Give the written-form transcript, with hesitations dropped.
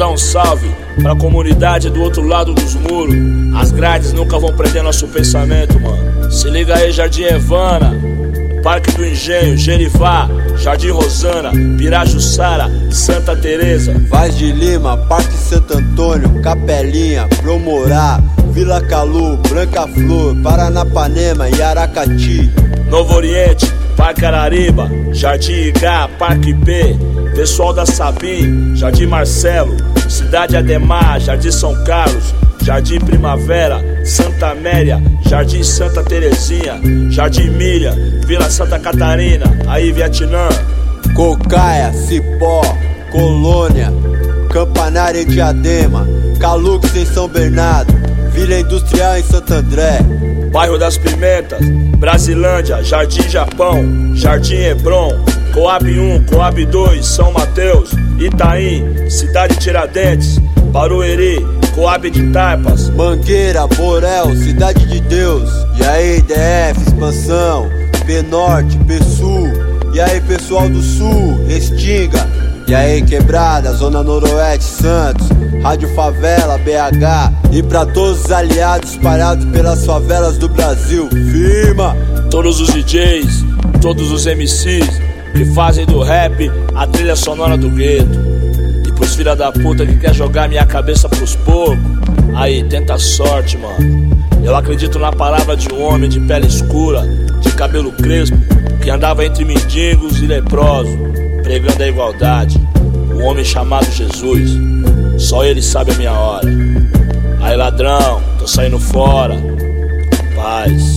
dar um salve pra comunidade do outro lado dos muros. As grades nunca vão prender nosso pensamento, mano. Se liga aí, Jardim Evana, Parque do Engenho, Gerivá, Jardim Rosana, Pirajussara, Santa Teresa, Vaz de Lima, Parque Santo Antônio, Capelinha, Promorá, Vila Calu, Branca Flor, Paranapanema e Aracati, Novo Oriente, Parque Arariba, Jardim Igá, Parque P, pessoal da Sabim, Jardim Marcelo, Cidade Ademar, Jardim São Carlos, Jardim Primavera, Santa Amélia, Jardim Santa Terezinha, Jardim Milha, Vila Santa Catarina, aí Vietnã, Cocaia, Cipó, Colônia, Campanária em Diadema, Calux em São Bernardo, Vila Industrial em Santo André, Bairro das Pimentas, Brasilândia, Jardim Japão, Jardim Hebron, Coab 1, Coab 2, São Mateus, Itaim, Cidade Tiradentes, Barueri, Coab de Taipas, Mangueira, Borel, Cidade de Deus. E aí, DF, Expansão, P-Norte, P-Sul. E aí, pessoal do Sul, Restinga. E aí, Quebrada, Zona Noroeste, Santos, Rádio Favela, BH. E pra todos os aliados espalhados pelas favelas do Brasil, firma! Todos os DJs, todos os MCs que fazem do rap a trilha sonora do gueto. E pros filha da puta que quer jogar minha cabeça pros porcos, aí, tenta a sorte, mano. Eu acredito na palavra de um homem de pele escura, de cabelo crespo, que andava entre mendigos e leprosos, pregando a igualdade. Um homem chamado Jesus, só ele sabe a minha hora. Aí, ladrão, tô saindo fora. Paz.